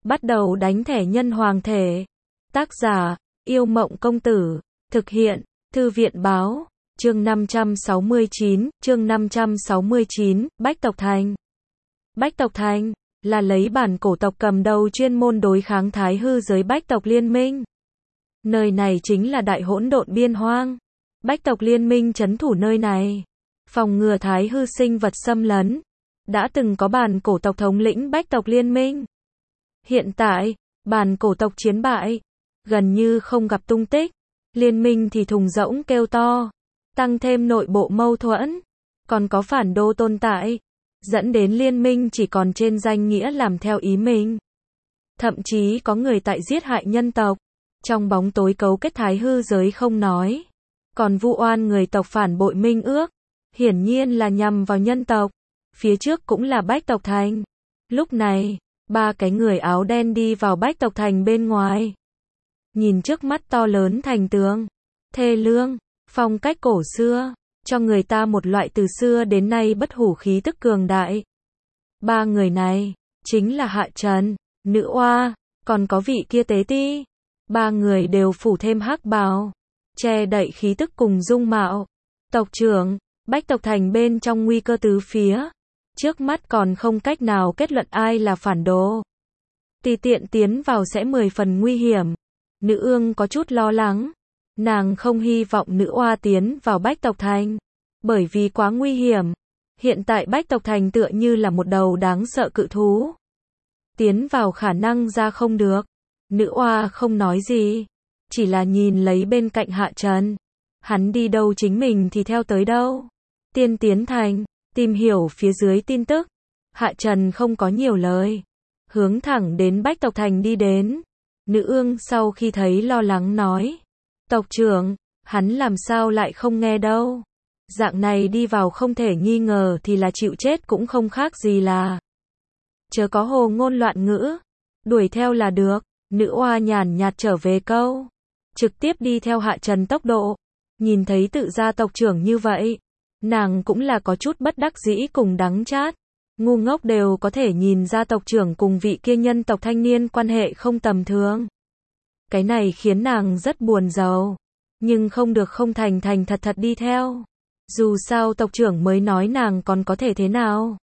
Bắt đầu đánh thẻ nhân hoàng thể. Tác giả, Yêu Mộng Công Tử. Thực hiện, Thư viện Báo. Chương 569, Bách Tộc Thành. Bách Tộc Thành là lấy bản cổ tộc cầm đầu chuyên môn đối kháng thái hư giới Bách Tộc Liên Minh. Nơi này chính là đại hỗn độn biên hoang. Bách Tộc Liên Minh trấn thủ nơi này, phòng ngừa thái hư sinh vật xâm lấn. Đã từng có bản cổ tộc thống lĩnh Bách Tộc Liên Minh. Hiện tại, bản cổ tộc chiến bại, gần như không gặp tung tích. Liên minh thì thùng rỗng kêu to, tăng thêm nội bộ mâu thuẫn, còn có phản đô tồn tại, dẫn đến liên minh chỉ còn trên danh nghĩa làm theo ý mình. Thậm chí có người tại giết hại nhân tộc, trong bóng tối cấu kết thái hư giới không nói, còn vu oan người tộc phản bội minh ước, hiển nhiên là nhằm vào nhân tộc. Phía trước cũng là Bách Tộc Thành. Lúc này, ba cái người áo đen đi vào Bách Tộc Thành bên ngoài. Nhìn trước mắt to lớn thành tường, thê lương, phong cách cổ xưa, cho người ta một loại từ xưa đến nay bất hủ khí tức cường đại. Ba người này, chính là Hạ Trần, Nữ Oa, còn có vị kia Tế Ti. Ba người đều phủ thêm hắc bào, che đậy khí tức cùng dung mạo. Tộc trưởng, Bách Tộc Thành bên trong nguy cơ tứ phía. Trước mắt còn không cách nào kết luận ai là phản đồ. Tùy tiện tiến vào sẽ 10 phần nguy hiểm. Nữ ương có chút lo lắng. Nàng không hy vọng Nữ Oa tiến vào Bách Tộc Thành, bởi vì quá nguy hiểm. Hiện tại Bách Tộc Thành tựa như là một đầu đáng sợ cự thú. Tiến vào khả năng ra không được. Nữ Oa không nói gì, chỉ là nhìn lấy bên cạnh Hạ Trần. Hắn đi đâu chính mình thì theo tới đâu. Tiên tiến thành, tìm hiểu phía dưới tin tức. Hạ Trần không có nhiều lời, hướng thẳng đến Bách Tộc Thành đi đến. Nữ ương sau khi thấy lo lắng nói, tộc trưởng, hắn làm sao lại không nghe đâu. Dạng này đi vào không thể nghi ngờ thì là chịu chết cũng không khác gì là. Chớ có hồ ngôn loạn ngữ, đuổi theo là được. Nữ Oa nhàn nhạt trở về câu, trực tiếp đi theo Hạ Trần tốc độ. Nhìn thấy tự gia tộc trưởng như vậy, nàng cũng là có chút bất đắc dĩ cùng đắng chát. Ngu ngốc đều có thể nhìn ra tộc trưởng cùng vị kia nhân tộc thanh niên quan hệ không tầm thường. Cái này khiến nàng rất buồn rầu, nhưng không được không thành thành thật thật đi theo. Dù sao tộc trưởng mới nói nàng còn có thể thế nào.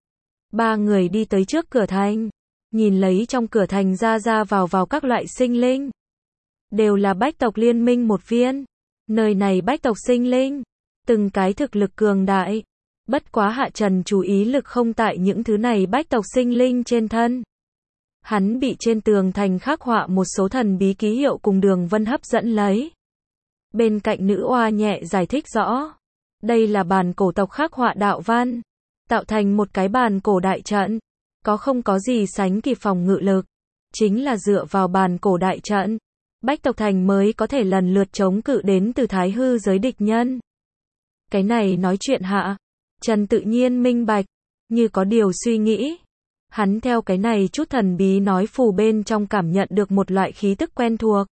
Ba người đi tới trước cửa thành, nhìn lấy trong cửa thành ra vào các loại sinh linh. Đều là Bách Tộc Liên Minh một viên. Nơi này Bách Tộc sinh linh, từng cái thực lực cường đại. Bất quá Hạ Trần chú ý lực không tại những thứ này Bách Tộc sinh linh trên thân. Hắn bị trên tường thành khắc họa một số thần bí ký hiệu cùng đường vân hấp dẫn lấy. Bên cạnh Nữ Oa nhẹ giải thích rõ, đây là bản cổ tộc khắc họa đạo văn, tạo thành một cái bản cổ đại trận, không có gì sánh kịp phòng ngự lực. Chính là dựa vào bản cổ đại trận, Bách Tộc Thành mới có thể lần lượt chống cự đến từ thái hư giới địch nhân. Cái này nói chuyện Hạ Trần tự nhiên minh bạch, như có điều suy nghĩ. Hắn theo cái này chút thần bí nói phù bên trong cảm nhận được một loại khí tức quen thuộc.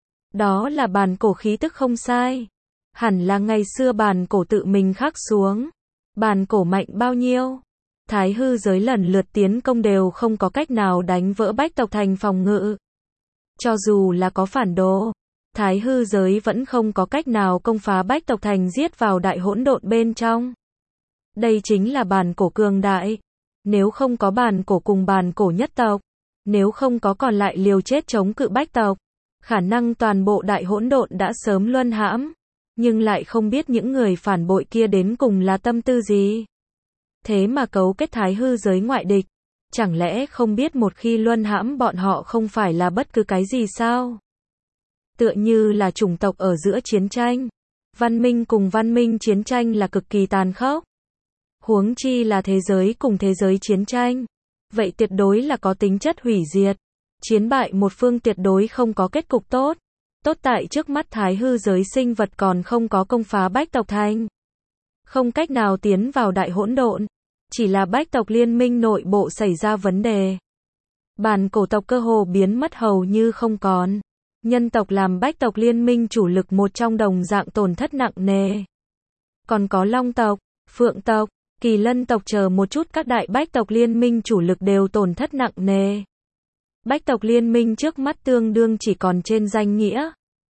Đó là bản cổ khí tức không sai. Hẳn là ngày xưa bản cổ tự mình khắc xuống. Bản cổ mạnh bao nhiêu? Thái hư giới lần lượt tiến công đều không có cách nào đánh vỡ Bách Tộc Thành phòng ngự. Cho dù là có phản đồ, thái hư giới vẫn không có cách nào công phá Bách Tộc Thành giết vào đại hỗn độn bên trong. Đây chính là bản cổ cường đại. Nếu không có bản cổ cùng bản cổ nhất tộc, nếu không có còn lại liều chết chống cự Bách Tộc, khả năng toàn bộ đại hỗn độn đã sớm luân hãm. Nhưng lại không biết những người phản bội kia đến cùng là tâm tư gì. Thế mà cấu kết thái hư giới ngoại địch. Chẳng lẽ không biết một khi luân hãm bọn họ không phải là bất cứ cái gì sao? Tựa như là chủng tộc ở giữa chiến tranh. Văn minh cùng văn minh chiến tranh là cực kỳ tàn khốc. Huống chi là thế giới cùng thế giới chiến tranh. Vậy tuyệt đối là có tính chất hủy diệt. Chiến bại một phương tuyệt đối không có kết cục tốt. Tốt tại trước mắt thái hư giới sinh vật còn không có công phá Bách Tộc Thành. Không cách nào tiến vào đại hỗn độn. Chỉ là Bách Tộc Liên Minh nội bộ xảy ra vấn đề. Bản cổ tộc cơ hồ biến mất hầu như không còn. Nhân tộc làm Bách Tộc Liên Minh chủ lực một trong đồng dạng tổn thất nặng nề. Còn có Long tộc, Phượng tộc, Kỳ Lân tộc chờ một chút các đại Bách Tộc Liên Minh chủ lực đều tổn thất nặng nề. Bách tộc liên minh trước mắt tương đương chỉ còn trên danh nghĩa.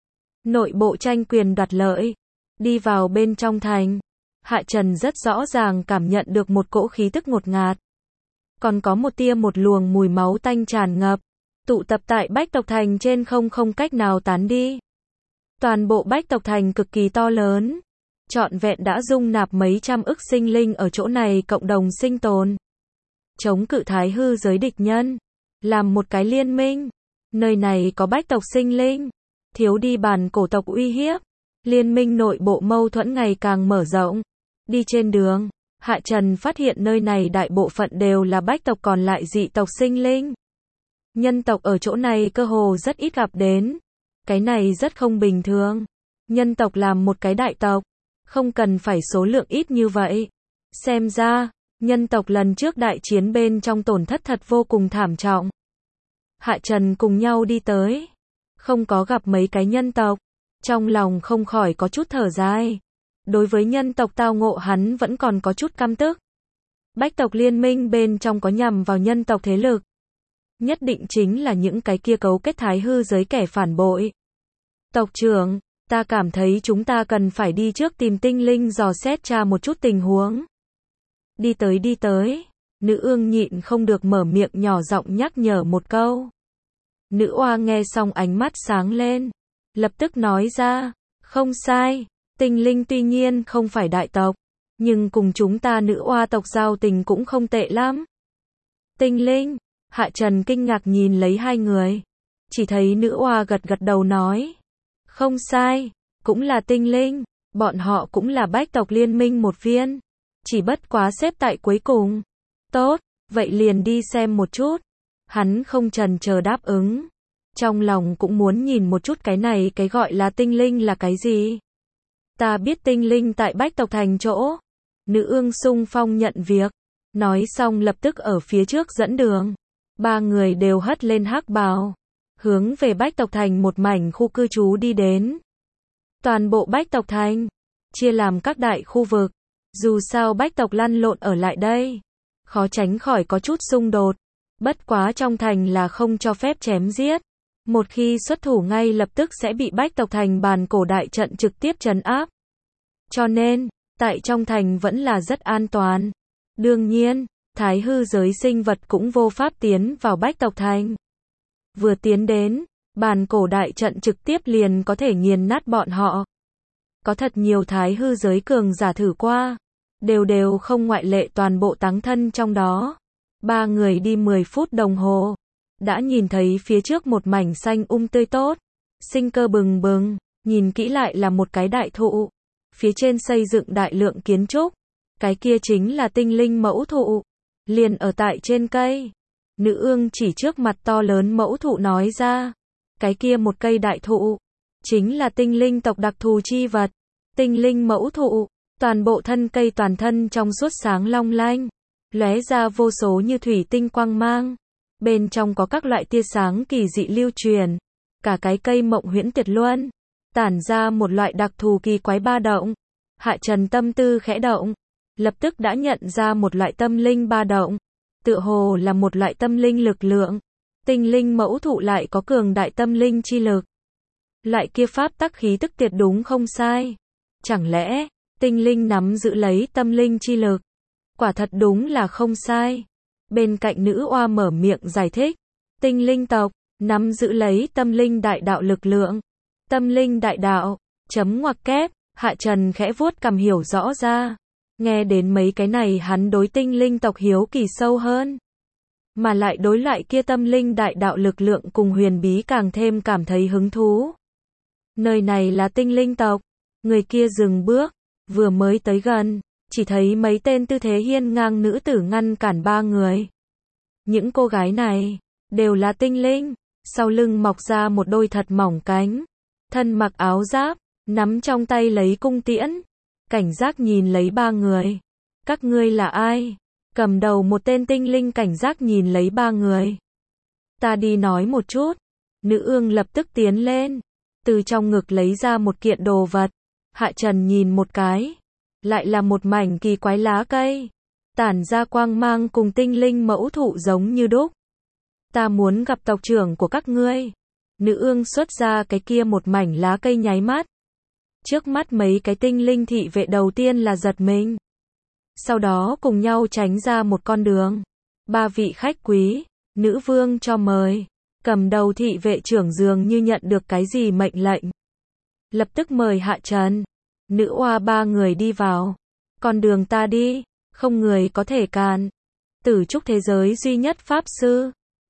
Nội bộ tranh quyền đoạt lợi. Đi vào bên trong thành, Hạ Trần rất rõ ràng cảm nhận được một cỗ khí tức ngột ngạt. Còn có một luồng mùi máu tanh tràn ngập, tụ tập tại Bách tộc thành trên không cách nào tán đi. Toàn bộ Bách tộc thành cực kỳ to lớn, trọn vẹn đã dung nạp mấy trăm ức sinh linh ở chỗ này cộng đồng sinh tồn. Chống cự thái hư giới địch nhân, làm một cái liên minh. Nơi này có Bách tộc sinh linh, thiếu đi bản cổ tộc uy hiếp. Liên minh nội bộ mâu thuẫn ngày càng mở rộng. Đi trên đường, Hạ Trần phát hiện nơi này đại bộ phận đều là Bách tộc còn lại dị tộc sinh linh. Nhân tộc ở chỗ này cơ hồ rất ít gặp đến. Cái này rất không bình thường. Nhân tộc làm một cái đại tộc, không cần phải số lượng ít như vậy. Xem ra, nhân tộc lần trước đại chiến bên trong tổn thất thật vô cùng thảm trọng. Hạ Trần cùng nhau đi tới, không có gặp mấy cái nhân tộc, trong lòng không khỏi có chút thở dài. Đối với nhân tộc tao ngộ hắn vẫn còn có chút căm tức. Bách tộc liên minh bên trong có nhằm vào nhân tộc thế lực. Nhất định chính là những cái kia cấu kết thái hư giới kẻ phản bội. Tộc trưởng, ta cảm thấy chúng ta cần phải đi trước tìm tinh linh dò xét tra một chút tình huống. Đi tới, nữ ương nhịn không được mở miệng nhỏ giọng nhắc nhở một câu. Nữ oa nghe xong ánh mắt sáng lên, lập tức nói ra, không sai, tinh linh tuy nhiên không phải đại tộc, nhưng cùng chúng ta nữ oa tộc giao tình cũng không tệ lắm. Tinh linh, Hạ Trần kinh ngạc nhìn lấy hai người, chỉ thấy nữ oa gật đầu nói, không sai, cũng là tinh linh, bọn họ cũng là Bách tộc liên minh một viên, chỉ bất quá xếp tại cuối cùng. Tốt, vậy liền đi xem một chút. Hắn không chần chờ đáp ứng. Trong lòng cũng muốn nhìn một chút cái này cái gọi là tinh linh là cái gì. Ta biết tinh linh tại Bách tộc thành chỗ. Nữ ương xung phong nhận việc. Nói xong lập tức ở phía trước dẫn đường. Ba người đều hất lên hắc bào, hướng về Bách tộc thành một mảnh khu cư trú đi đến. Toàn bộ Bách tộc thành chia làm các đại khu vực. Dù sao Bách tộc lăn lộn ở lại đây, khó tránh khỏi có chút xung đột. Bất quá trong thành là không cho phép chém giết. Một khi xuất thủ ngay lập tức sẽ bị Bách tộc thành bàn cổ đại trận trực tiếp trấn áp. Cho nên, tại trong thành vẫn là rất an toàn. Đương nhiên, thái hư giới sinh vật cũng vô pháp tiến vào Bách tộc thành. Vừa tiến đến, bàn cổ đại trận trực tiếp liền có thể nghiền nát bọn họ. Có thật nhiều thái hư giới cường giả thử qua, đều không ngoại lệ toàn bộ táng thân trong đó. Ba người đi 10 phút đồng hồ, đã nhìn thấy phía trước một mảnh xanh tươi tốt, sinh cơ bừng bừng, nhìn kỹ lại là một cái đại thụ, phía trên xây dựng đại lượng kiến trúc, cái kia chính là tinh linh mẫu thụ, liền ở tại trên cây. Nữ ương chỉ trước mặt to lớn mẫu thụ nói ra, cái kia một cây đại thụ, chính là tinh linh tộc đặc thù chi vật. Tinh linh mẫu thụ, toàn bộ thân cây toàn thân trong suốt sáng long lanh, lóe ra vô số như thủy tinh quang mang. Bên trong có các loại tia sáng kỳ dị lưu truyền, cả cái cây mộng huyễn tuyệt luân, tản ra một loại đặc thù kỳ quái ba động. Hạ Trần tâm tư khẽ động, lập tức đã nhận ra một loại tâm linh ba động, tựa hồ là một loại tâm linh lực lượng. Tinh linh mẫu thụ lại có cường đại tâm linh chi lực. Loại kia pháp tắc khí tức tuyệt đúng không sai. Chẳng lẽ, tinh linh nắm giữ lấy tâm linh chi lực? Quả thật đúng là không sai. Bên cạnh nữ oa mở miệng giải thích. Tinh linh tộc, nắm giữ lấy tâm linh đại đạo lực lượng. Tâm linh đại đạo, chấm ngoặc kép, Hạ Trần khẽ vuốt cằm hiểu rõ ra. Nghe đến mấy cái này hắn đối tinh linh tộc hiếu kỳ sâu hơn. Mà lại đối loại kia tâm linh đại đạo lực lượng cùng huyền bí càng thêm cảm thấy hứng thú. Nơi này là tinh linh tộc. Người kia dừng bước, vừa mới tới gần, chỉ thấy mấy tên tư thế hiên ngang nữ tử ngăn cản ba người. Những cô gái này, đều là tinh linh, sau lưng mọc ra một đôi thật mỏng cánh, thân mặc áo giáp, nắm trong tay lấy cung tiễn, cảnh giác nhìn lấy ba người. Các ngươi là ai? Cầm đầu một tên tinh linh cảnh giác nhìn lấy ba người. Ta đi nói một chút. Nữ ương lập tức tiến lên, từ trong ngực lấy ra một kiện đồ vật. Hạ Trần nhìn một cái, lại là một mảnh kỳ quái lá cây, tản ra quang mang cùng tinh linh mẫu thụ giống như đúc. Ta muốn gặp tộc trưởng của các ngươi. Nữ ương xuất ra cái kia một mảnh lá cây nháy mắt. Trước mắt mấy cái tinh linh thị vệ đầu tiên là giật mình. Sau đó cùng nhau tránh ra một con đường. 3 vị khách quý, nữ vương cho mời. Cầm đầu thị vệ trưởng dường như nhận được cái gì mệnh lệnh. Lập tức mời hạ trần. Nữ oa 3 người đi vào. Con đường ta đi, không người có thể cản. Tử trúc thế giới duy nhất pháp sư.